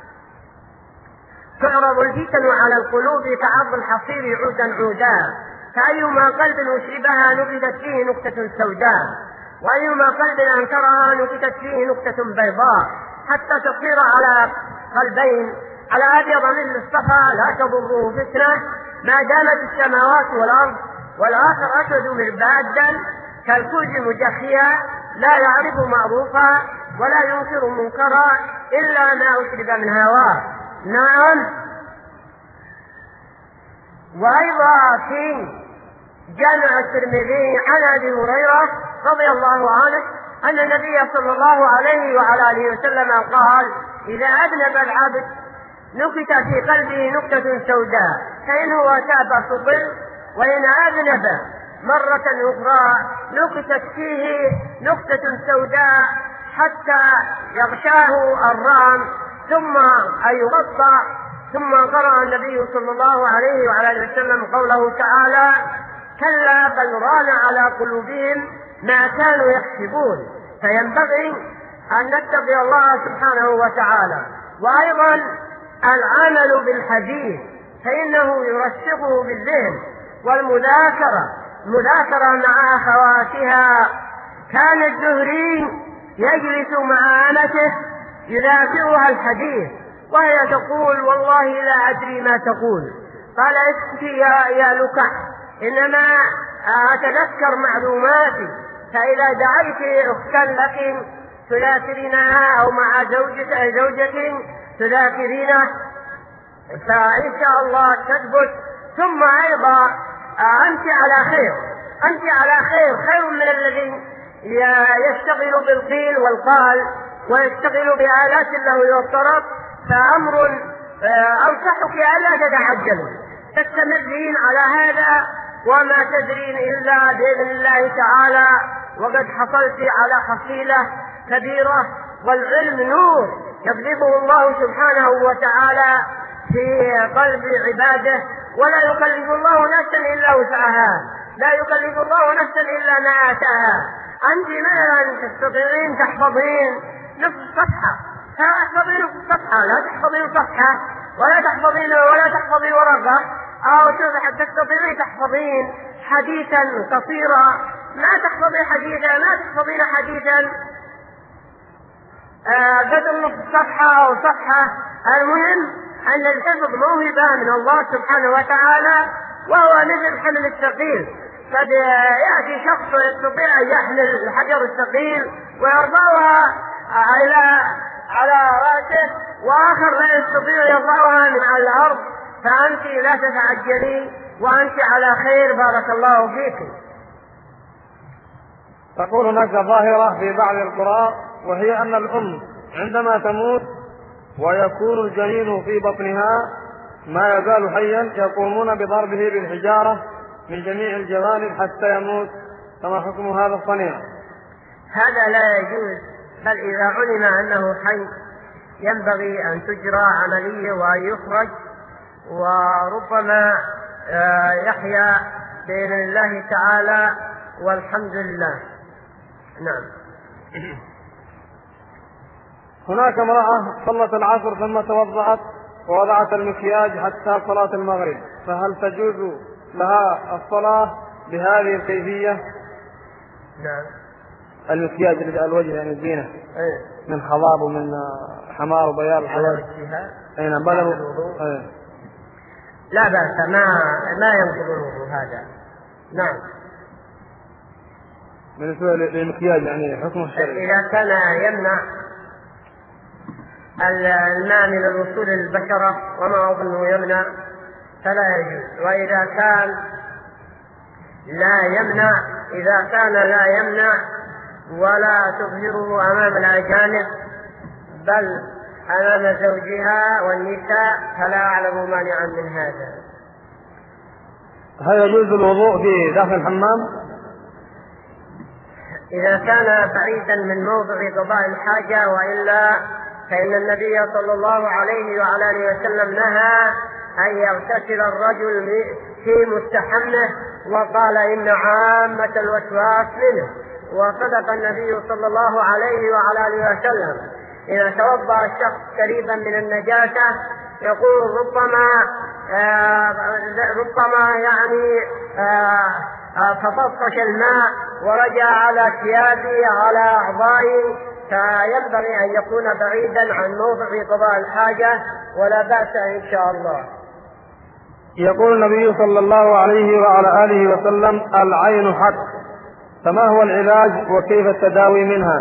تعرض الفتن على القلوب كعرض الحصير عودا عودا، فأيما قلب أشربها نكتت فيه نكتة سوداء، وأيما قلب أنكرها نكتت فيه نكتة بيضاء، حتى تصير على قلبين: على أبيض مثل الصفا لا تضره فتنة ما دامت السماوات والأرض، والآخر أسود مربادا كالكوز مجخيا لا يعرف معروفا ولا ينكر منكرا إلا ما أشرب من هواه. نعم. وأيضا في جامع الترمذي عن أبي هريرة رضي الله عنه أن النبي صلى الله عليه وعلى آله وسلم قال: إذا أذنب العبد نكت في قلبه نكتة سوداء فإن هو تاب فطر، وإن أذنب مرة أخرى نكتت فيه نكتة سوداء حتى يغشاه الرام ثم أن يغطى. ثم قرأ النبي صلى الله عليه وعلى آله وسلم قوله تعالى: كلا بل ران على قلوبهم ما كانوا يكسبون. فينبغي أن نتقي الله سبحانه وتعالى. وأيضا العمل بالحديث فإنه يرسخه بالذهن. والمذاكرة مذاكرة مع أخواتها. كان الزهري يجلس مع أمته يذاكرها الحديث وهي تقول: والله لا أدري ما تقول. قال: اسكتي يا, يا لكع، إنما أتذكر معلوماتي. فإذا دعيت أختا لك تذاكرينها أو مع زوجة زوجة تذاكرينه فإن شاء الله تثبت. ثم أيضا أنت على خير، أنت على خير، خير من الذي يشتغل بالقيل والقال ويشتغل بآلات اللهو والطرب. فأمر أنصحك ألا تتعجلوا، تستمرين على هذا وما تدرين إلا بإذن الله تعالى، وقد حصلت على حصيلة كبيرة. والعلم نور يقذفه الله سبحانه وتعالى في قلب عباده، ولا يكلف الله نفسا إلا وسعها، لا يكلف الله نفسا إلا ما آتاها. أنت مثلا تستطيعين تحفظين نصف صفحة، فاحفظي نصف صفحة، لا تحفظين صفحة ولا تحفظين ولا تحفظي ورقة، أو تستطيعين تحفظين حديثا قصيرا، ما تحفظي حديثا ما تحفظين حديثا بدل نصف صفحة أو صفحة. المهم أن الحفظ موهبة من الله سبحانه وتعالى، وهو مثل حمل الثقيل. قد يأتي شخص يستطيع أن يحمل الحجر الثقيل ويرفعها على على رأسه، وآخر لا يستطيع يرفعها من على الأرض. فأنت لا تتعجلي وأنت على خير، بارك الله فيك. تقول هناك ظاهرة في بعض القرى، وهي أن الأم عندما تموت ويكون الجنين في بطنها ما يزال حيا يقومون بضربه بالحجارة من جميع الجوانب حتى يموت، فما حكم هذا الصنيع؟ هذا لا يجوز، بل إذا علم أنه حي ينبغي أن تجرى عملية وأن يخرج وربما يحيا بإذن الله تعالى، والحمد لله. نعم. هناك امرأة صلت العصر ثم توضأت ووضعت المكياج حتى صلاة المغرب، فهل تجوز لها الصلاة بهذه الكيفية؟ نعم. المكياج الوجه يعني الزينة من خضاب ومن حمار وبياض الحوار. أي نعم. لا بأس، ما ما ينقض الوضوء هذا. نعم. بالنسبة للمكياج يعني حكمه الشرعي إذا كان يمنع الماء من الوصول للبشرة وما أظنه يمنع فلا يجوز، وإذا كان لا يمنع إذا كان لا يمنع ولا تظهره أمام الأجانب بل أمام زوجها والنساء فلا أعلم مانعا من هذا. هل يجوز الوضوء في داخل الحمام؟ إذا كان بعيدا من موضع قضاء الحاجة، وإلا فإن النبي صلى الله عليه وعلى آله وسلم نهى أن يغتسل الرجل في مستحمه، وقال إن عامة الوسواس منه. وصدق النبي صلى الله عليه وعلى آله وسلم إذا توضأ الشخص قريبا من النجاسة يقول ربما آه ربما يعني آه آه تفطش الماء ورجع على ثيابه على أعضائه، فينبغي أن يكون بعيدا عن موضع قضاء الحاجة ولا بأس إن شاء الله. يقول النبي صلى الله عليه وعلى آله وسلم العين حق، فما هو العلاج وكيف التداوي منها؟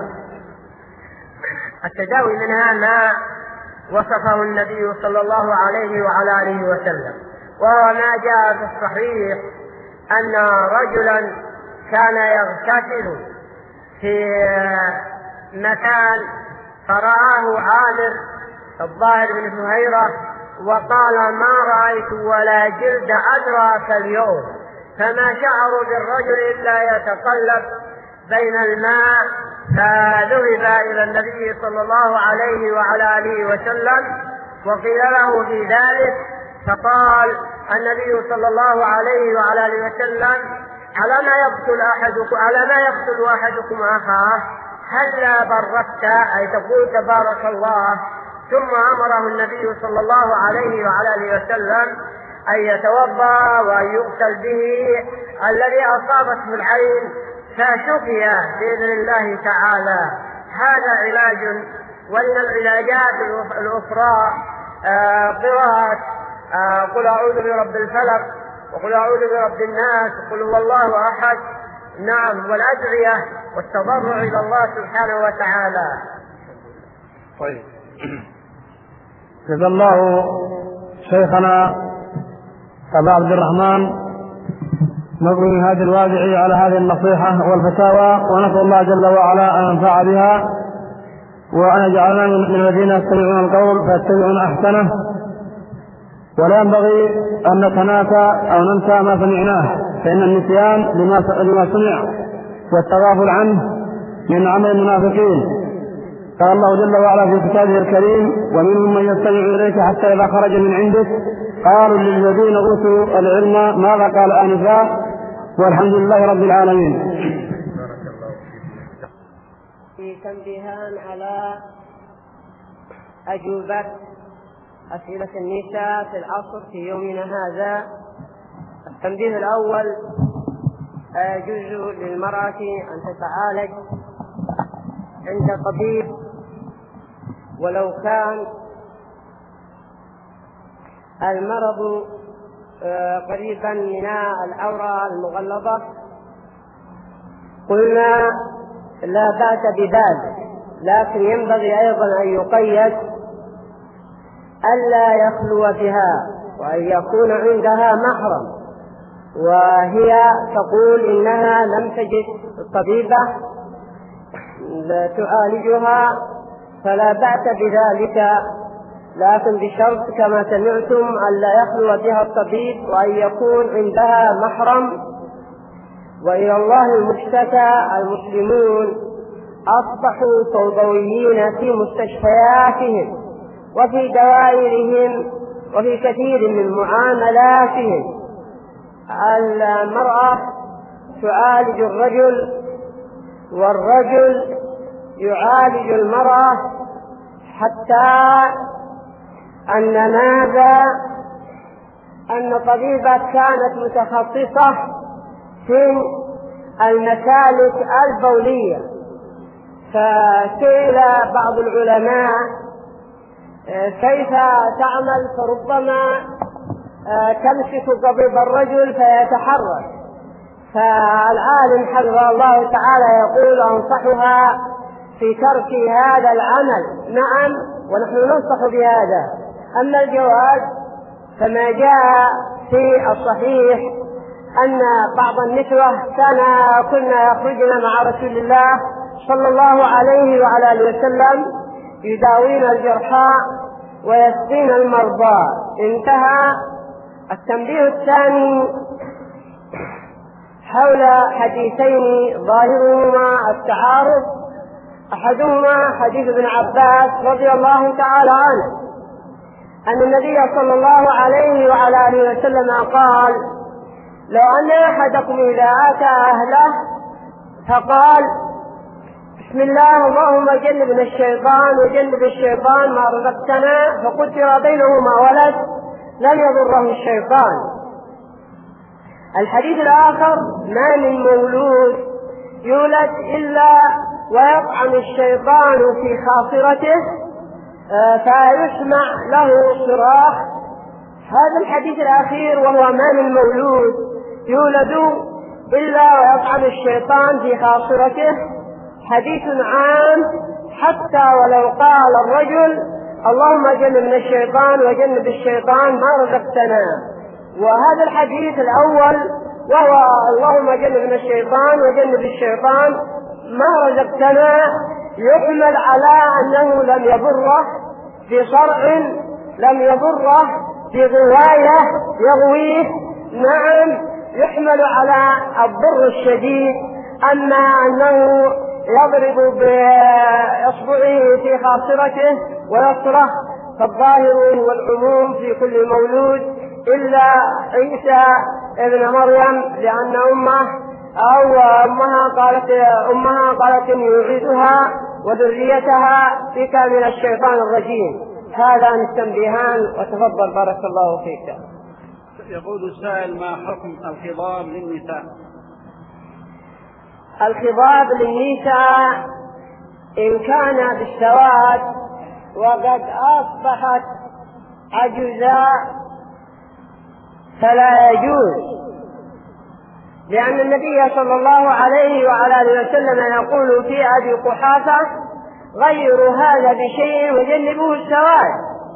التداوي منها ما وصفه النبي صلى الله عليه وعلى آله وسلم، وهو ما جاء في الصحيح أن رجلا كان يغتسل في مكان فرآه عامر الظاهر بن فهيرة وقال ما رأيت ولا جلد أدرى كاليوم، فما شعروا بالرجل إلا يتقلب بين الماء، فذهب إلى النبي صلى الله عليه وعلى آله وسلم وقيل له في ذلك، فقال النبي صلى الله عليه وعلى آله وسلم على ما يقتل أحدكم على ما يقتل أحدكم أخاه هلا بردت، أي تقول تبارك الله. ثم أمره النبي صلى الله عليه وعلى آله وسلم أن يتوضأ وأن يغسل به الذي أصابته العين فشفي بإذن الله تعالى. هذا علاج. ومن العلاجات الأخرى آه قراءة آه قل أعوذ برب الفلق وقل أعوذ برب الناس وقل هو الله أحد. نعم. والأدعية والتضرع إلى الله سبحانه وتعالى. طيب، جزا الله شيخنا أبا عبد الرحمن نقول من هذه الوادعي على هذه النصيحة والفتاوى، ونسأل الله جل وعلا أن ينفع بها وأن يجعلنا من الذين يستمعون القول فيتبعون أحسنه. ولا ينبغي أن نتناسى أو ننسى ما سمعناه، فإن النسيان لما سمع والتغافل عنه من عمل المنافقين. قال الله جل وعلا في كتابه الكريم ومنهم من يستمع إليك حتى إذا خرج من عندك قالوا للذين أوتوا العلم ماذا قال آنفا، والحمد لله رب العالمين. في تنبيهان على أجوبة أسئلة النساء في العصر في يومنا هذا. التنبيه الأول: يجوز للمرأة أن تتعالج عند طبيب ولو كان المرض قريبا من الأورى المغلظة، قلنا لا بأس بذلك، لكن ينبغي أيضا أن يقيد ألا يخلو بها وأن يكون عندها محرم، وهي تقول إنها لم تجد طبيبة تعالجها فلا بأس بذلك، لكن بشرط كما سمعتم ألا يخلو بها الطبيب وأن يكون عندها محرم. وإلى الله المشتكى، المسلمون أصبحوا فوضويين في مستشفياتهم وفي دوائرهم وفي كثير من معاملاتهم المرأة تعالج الرجل والرجل يعالج المرأة، حتى أن ماذا أن طبيبة كانت متخصصة في المسالك البولية، فسئل بعض العلماء كيف تعمل، فربما تمسك قضيب الرجل فيتحرك، فالعالم حفظه الله تعالى يقول أنصحها في ترك هذا العمل. نعم، ونحن ننصح بهذا. أما الجواز فما جاء في الصحيح أن بعض النسوة كان كنا يخرجن مع رسول الله صلى الله عليه وعلى آله وسلم يداوين الجرحى ويسقين المرضى. انتهى. التنبيه الثاني حول حديثين ظاهرهما التعارض. أحدهما حديث ابن عباس رضي الله تعالى عنه أن النبي صلى الله عليه وعلى آله وسلم قال: لو أن أحدكم إذا أتى أهله فقال: بسم الله اللهم جنبنا الشيطان وجنب الشيطان ما رزقتنا، فقدر بينهما ولد لم يضره الشيطان. الحديث الآخر: ما من مولود يولد إلا ويطعن الشيطان في خاصرته فيسمع له صراخ. هذا الحديث الأخير وهو ما من مولود يولد إلا ويطعن الشيطان في خاصرته حديث عام، حتى ولو قال الرجل: اللهم جنبنا الشيطان وجنب الشيطان ما رزقتنا. وهذا الحديث الأول وهو اللهم جنبنا الشيطان وجنب الشيطان ما رزقتنا يحمل على أنه لم يضره بصرع، لم يضره بغواية يغويه. نعم، يحمل على الضر الشديد. أما أنه يضرب بإصبعه في خاصرته ويصرخ فالظاهر هو العموم في كل مولود إلا عيسى ابن مريم، لأن أمه أو أمها قالت أمها قالت إني أعيذها وذريتها بك من الشيطان الرجيم. هذا التنبيهان، وتفضل بارك الله فيك. يقول السائل: ما حكم الخضاب للنساء؟ الخضاب للنساء إن كان بالسواد وقد أصبحت عجزاء فلا يجوز، لأن النبي صلى الله عليه وعلى آله وسلم يقول في أبي قحافة: غيروا هذا بشيء وجنبوه السواد.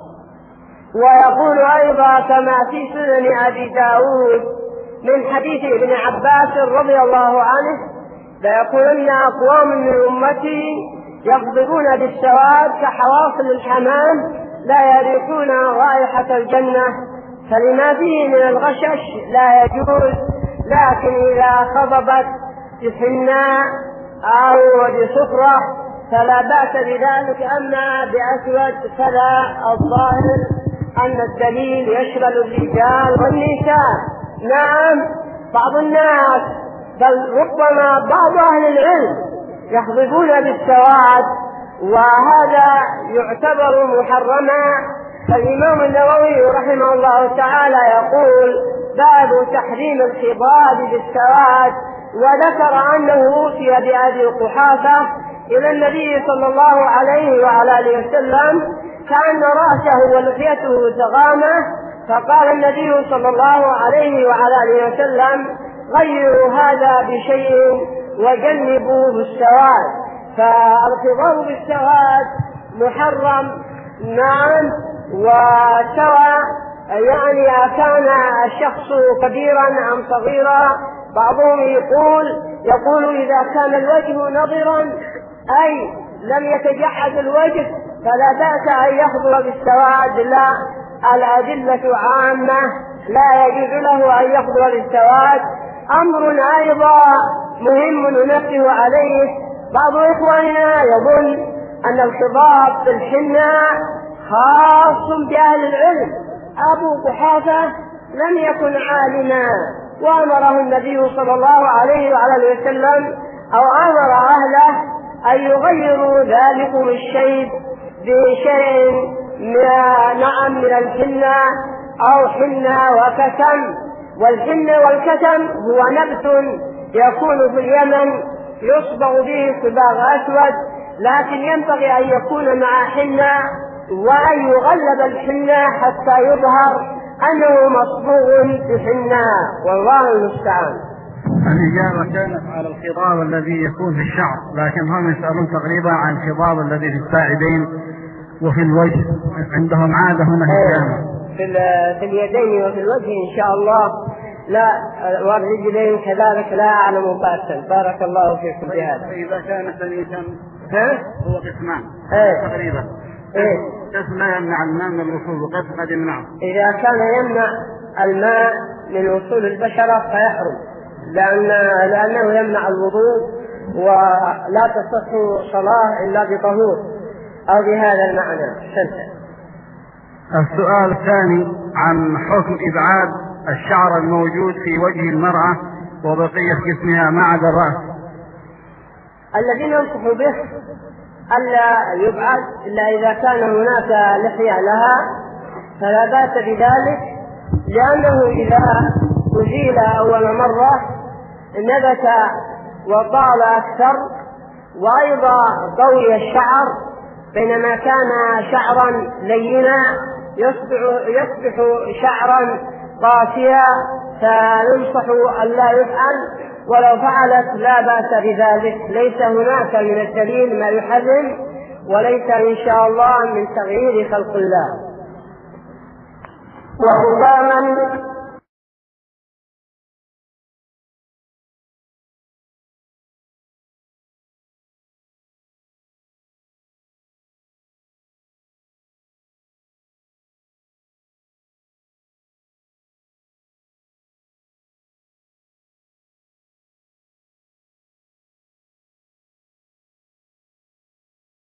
ويقول أيضا كما في سنن أبي داود من حديث ابن عباس رضي الله عنه: ليقولن أقوام من أمتي يغضبون بالسواد كحواصل الحمام لا يريحون رائحة الجنة، فلما فيه من الغشش لا يجوز، لكن إذا خضبت بحناء أو بصفرة فلا بأس بذلك. أما بأسود فلا. الظاهر أن الدليل يشمل الرجال والنساء. نعم، بعض الناس بل ربما بعض أهل العلم يخضبون بالسواد، وهذا يعتبر محرما. فالإمام النووي رحمه الله تعالى يقول: باب تحريم الخضاب بالسواد، وذكر أنه أوتي بأبي قحافة إلى النبي صلى الله عليه وعلى آله وسلم كأن رأسه ولحيته تغامة، فقال النبي صلى الله عليه وعلى آله وسلم: غيروا هذا بشيء وجنبوه السواد. فالخضاب بالسواد محرم. نعم، وسواء يعني كان الشخص كبيرا أم صغيرا. بعضهم يقول يقول إذا كان الوجه نضرا أي لم يتجحد الوجه فلا بأس أن يخضر بالسواد. لا، الأدلة عامة، لا يجوز له أن يخضر بالسواد. أمر أيضا مهم ننبه عليه: بعض إخواننا يظن أن الخضاب بالحناء خاص بأهل العلم، أبو قحافة لم يكن عالما، وأمره النبي صلى الله عليه وعلى وسلم أو أمر أهله أن يغيروا ذلكم الشيب بشيء نعم من الحنة أو حنة وكتم. والحنة والكتم هو نبت يكون في اليمن يصبغ به صباغ أسود، لكن ينبغي أن يكون مع حنة وأن يغلب الحنة حتى يظهر أنه مصبوغ بحنة، والله المستعان. الإجابة كانت على الخضاب الذي يكون في الشعر، لكن هم يسألون تقريبا عن الخضاب الذي في الساعدين وفي الوجه، عندهم عادة هنا في الجامعة. في, في اليدين وفي الوجه إن شاء الله لا، والرجلين كذلك لا أعلم بأسا. بارك الله فيكم بهذا. إذا كان سنيسا هو قسمان تقريبا، قسم لا يمنع الماء من الوصول وقسم قد يمنعه. إذا كان يمنع الماء من وصول البشرة فيحرم، لأن لأنه يمنع الوضوء ولا تصح صلاة إلا بطهور أو بهذا المعنى. سنة. السؤال الثاني عن حكم إبعاد الشعر الموجود في وجه المرأة وبقية جسمها ما عدا الرأس. الذي ننصح به ألا يبعد إلا إذا كان هناك لحية لها فلا بأس بذلك، لأنه إذا أزيل أول مرة نبت وطال أكثر، وأيضا قوي الشعر، بينما كان شعرا لينا يصبح, يصبح شعرا قاسيا، فينصح ألا يفعل، ولو فعلت لا بأس بذلك. ليس هناك من الدليل ما يحرم، وليس إن شاء الله من تغيير خلق الله. وختاما